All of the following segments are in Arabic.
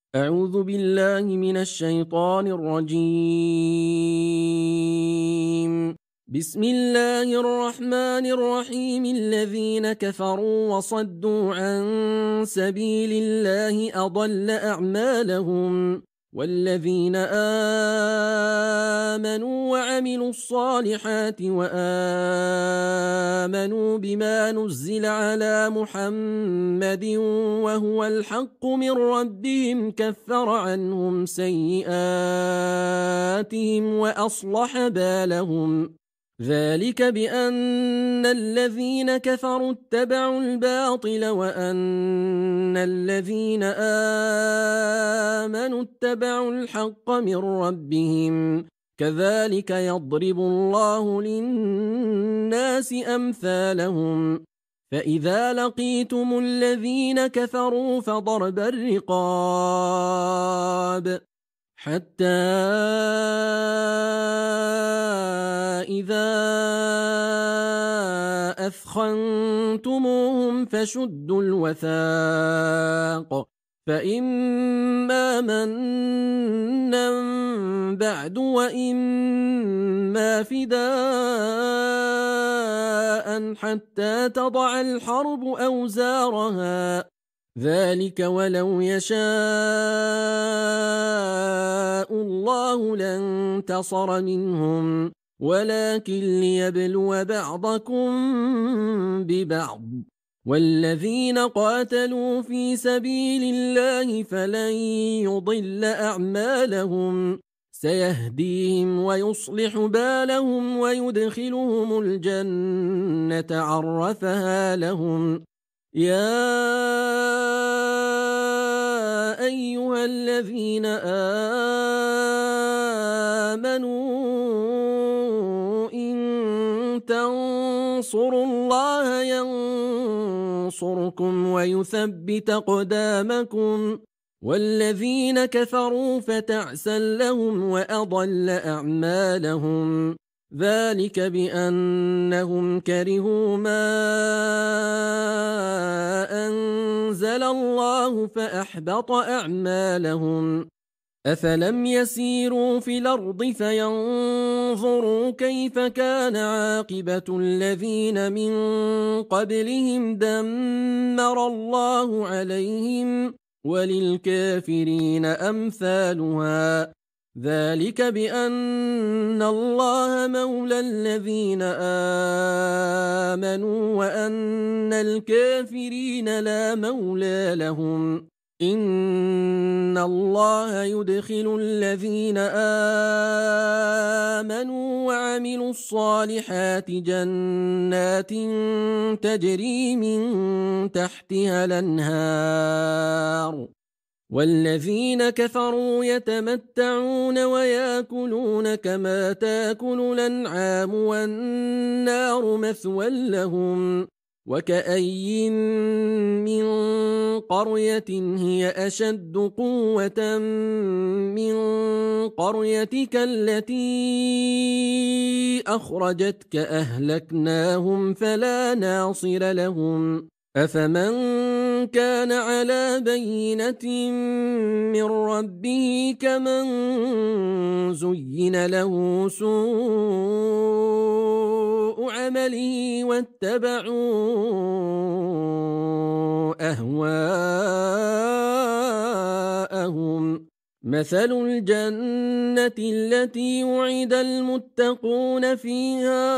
أعوذ بالله من الشيطان الرجيم. بسم الله الرحمن الرحيم. الذين كفروا وصدوا عن سبيل الله أضل أعمالهم، والذين آمنوا وعملوا الصالحات وآمنوا بما نزل على محمد وهو الحق من ربهم كفر عنهم سيئاتهم وأصلح بالهم. ذلك بأن الذين كفروا اتبعوا الباطل وأن الذين آمنوا اتبعوا الحق من ربهم، كذلك يضرب الله للناس أمثالهم. فإذا لقيتم الذين كفروا فضرب الرقاب حتى إذا أثخنتموهم فشدوا الوثاق، فإما منا بعد وإما فداء حتى تضع الحرب أوزارها. ذلك ولو يشاء الله لانتصر منهم، ولكن ليبلو بعضكم ببعض. والذين قاتلوا في سبيل الله فلن يضل أعمالهم، سيهديهم ويصلح بالهم ويدخلهم الجنة عرفها لهم. يا أيها الذين آمنوا إن تنصروا الله ينصركم ويثبت أقدامكم، والذين كفروا فتعسا لهم وأضل أعمالهم. ذلك بأنهم كرهوا ما أنزل الله فأحبط أعمالهم. أفلم يسيروا في الأرض فينظروا كيف كان عاقبة الذين من قبلهم دمر الله عليهم، وللكافرين أمثالها. ذلك بأن الله مولى الذين آمنوا وأن الكافرين لا مولى لهم. إن الله يدخل الذين آمنوا وعملوا الصالحات جنات تجري من تحتها الأنهار، والذين كفروا يتمتعون ويأكلون كما تأكل الأنعام والنار مثوى لهم. وكأي من قرية هي أشد قوة من قريتك التي أخرجتك أهلكناهم فلا ناصر لهم. أفمن كان على بينة من ربه كمن زين له سوء عمله واتبعوا أهواءهم. مثل الجنة التي وعد المتقون فيها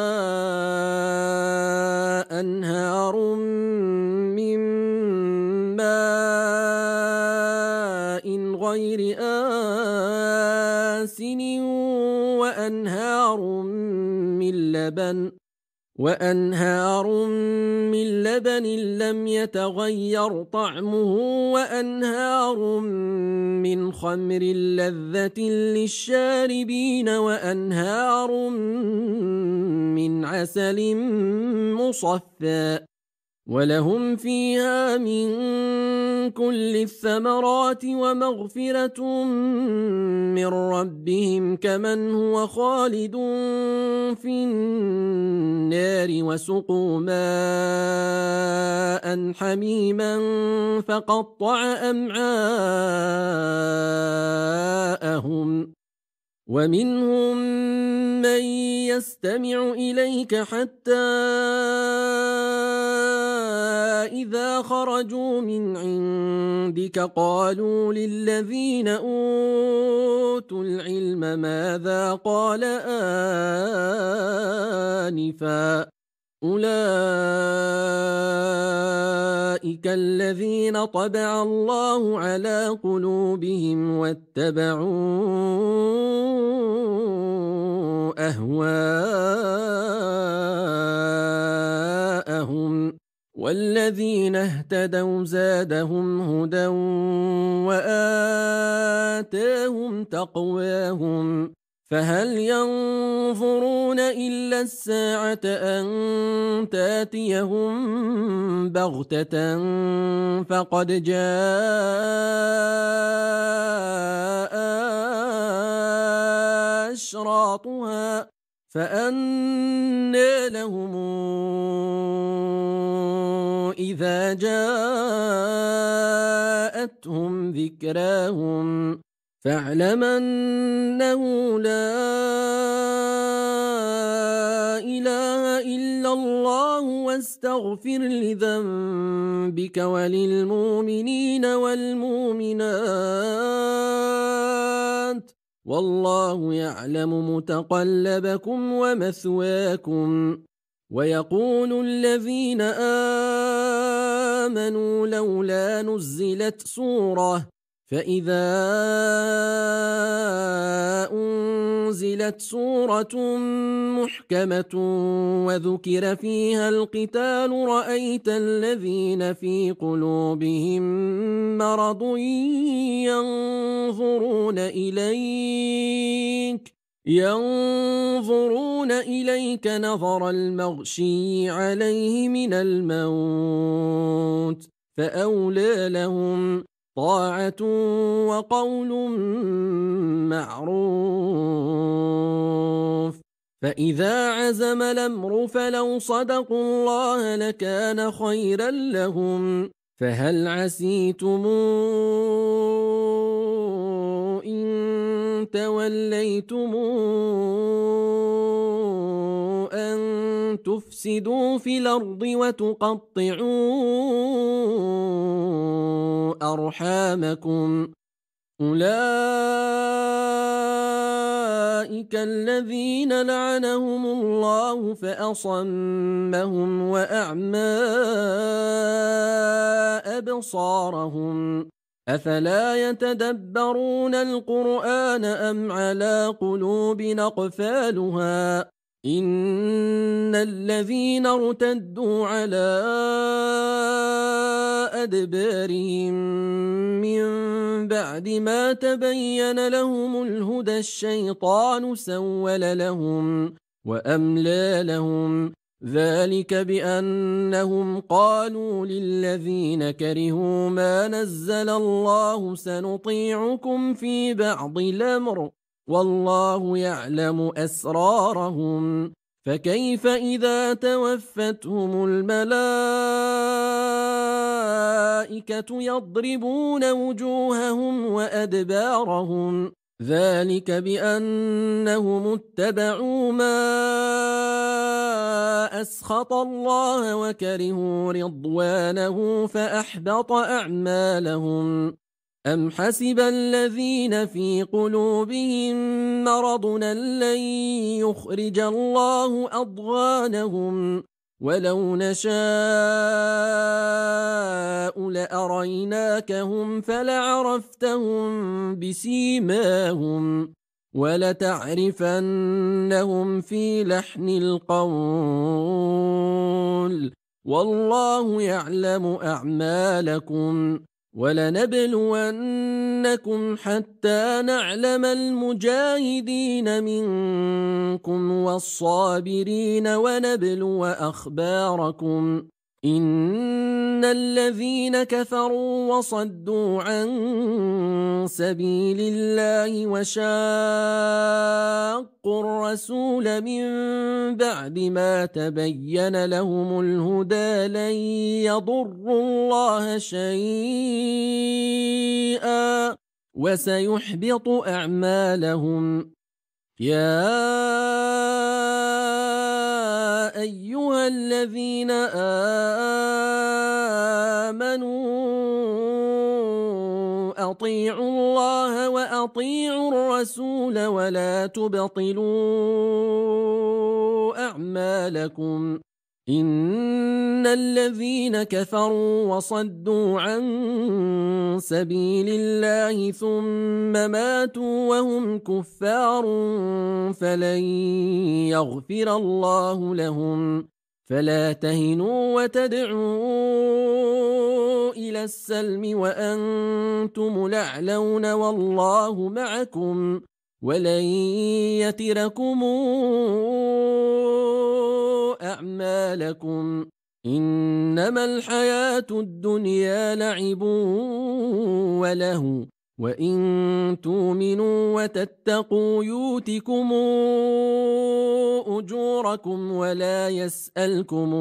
أنهار من ماء غير آسن وأنهار من لبن لم يتغير طعمه وأنهار من خمر لذة للشاربين وأنهار من عسل مصفى ولهم فيها من كل الثمرات ومغفرة من ربهم كمن هو خالد في النار وسقوا ماء حميما فقطع أمعاءهم ومنهم من يستمع إليك حتى إذا خرجوا من عندك قالوا للذين أوتوا العلم ماذا قال آنفا أولئك الذين طبع الله على قلوبهم واتبعوا أهواءهم والذين اهتدوا زادهم هدى وآتاهم تقواهم فهل ينظرون إلا الساعة أن تاتيهم بغتة فقد جاء أشراطها فأنى لهم إذا جاءتهم ذكراهم فاعلم أنه لا إله إلا الله واستغفر لذنبك وللمؤمنين والمؤمنات والله يعلم متقلبكم ومثواكم ويقول الذين آمنوا لولا نزلت سورة فإذا أنزلت سورة محكمة وذكر فيها القتال رأيت الذين في قلوبهم مرض ينظرون إليك نظر المغشي عليه من الموت فأولى لهم طاعة وقول معروف فإذا عزم الأمر فلو صدقوا الله لكان خيرا لهم فهل عسيتم إن توليتم أن تفسدوا في الأرض وتقطعوا أرحامكم أولئك الذين لعنهم الله فأصمهم وأعمى أبصارهم أفلا يتدبرون القرآن أم على قلوب أقفالها إن الذين ارتدوا على أدبارهم من بعد ما تبين لهم الهدى الشيطان سول لهم وأملى لهم ذلك بأنهم قالوا للذين كرهوا ما نزل الله سنطيعكم في بعض الأمر والله يعلم أسرارهم فكيف إذا توفتهم الملائكة يضربون وجوههم وأدبارهم ذلك بأنهم اتبعوا ما أسخط الله وكرهوا رضوانه فأحبط أعمالهم أم حسب الذين في قلوبهم مرض لن يخرج الله أضغانهم ولو نشاء لأريناكهم فلعرفتهم بسيماهم ولتعرفنهم في لحن القول والله يعلم أعمالكم ولنبلونكم حتى نعلم المجاهدين منكم والصابرين ونبلو أخباركم إن الذين كفروا وصدوا عن سبيل الله وشاقوا الرسول من بعد ما تبين لهم الهدى لن يضروا الله شيئا وسيحبط أعمالهم. يا أيها الذين آمنوا أطيعوا الله وأطيعوا الرسول ولا تبطلوا أعمالكم. إن الذين كفروا وصدوا عن سبيل الله ثم ماتوا وهم كفار فلن يغفر الله لهم. فلا تهنوا وتدعوا إلى السلم وأنتم الأعلون والله معكم ولن يتركم أعمالكم. إنما الحياة الدنيا لعب وله وإن تؤمنوا وتتقوا يؤتكم أجوركم ولا يسألكم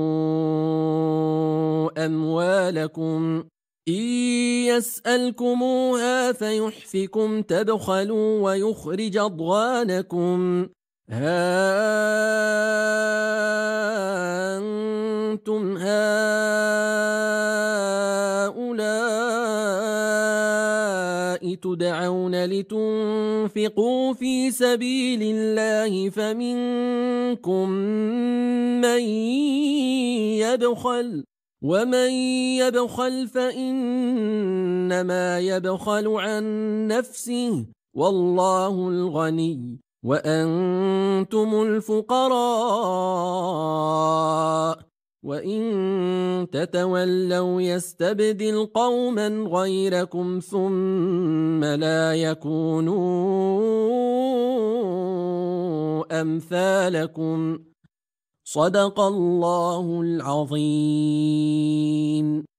أموالكم. إن يسألكموها فيحفكم تبخلوا ويخرج أضغانكم. ها أنتم هؤلاء تدعون لتنفقوا في سبيل الله فمنكم من يبخل ومن يبخل فإنما يبخل عن نفسه والله الغني وأنتم الفقراء وإن تتولوا يستبدل قوما غيركم ثم لا يكونوا أمثالكم. صدق الله العظيم.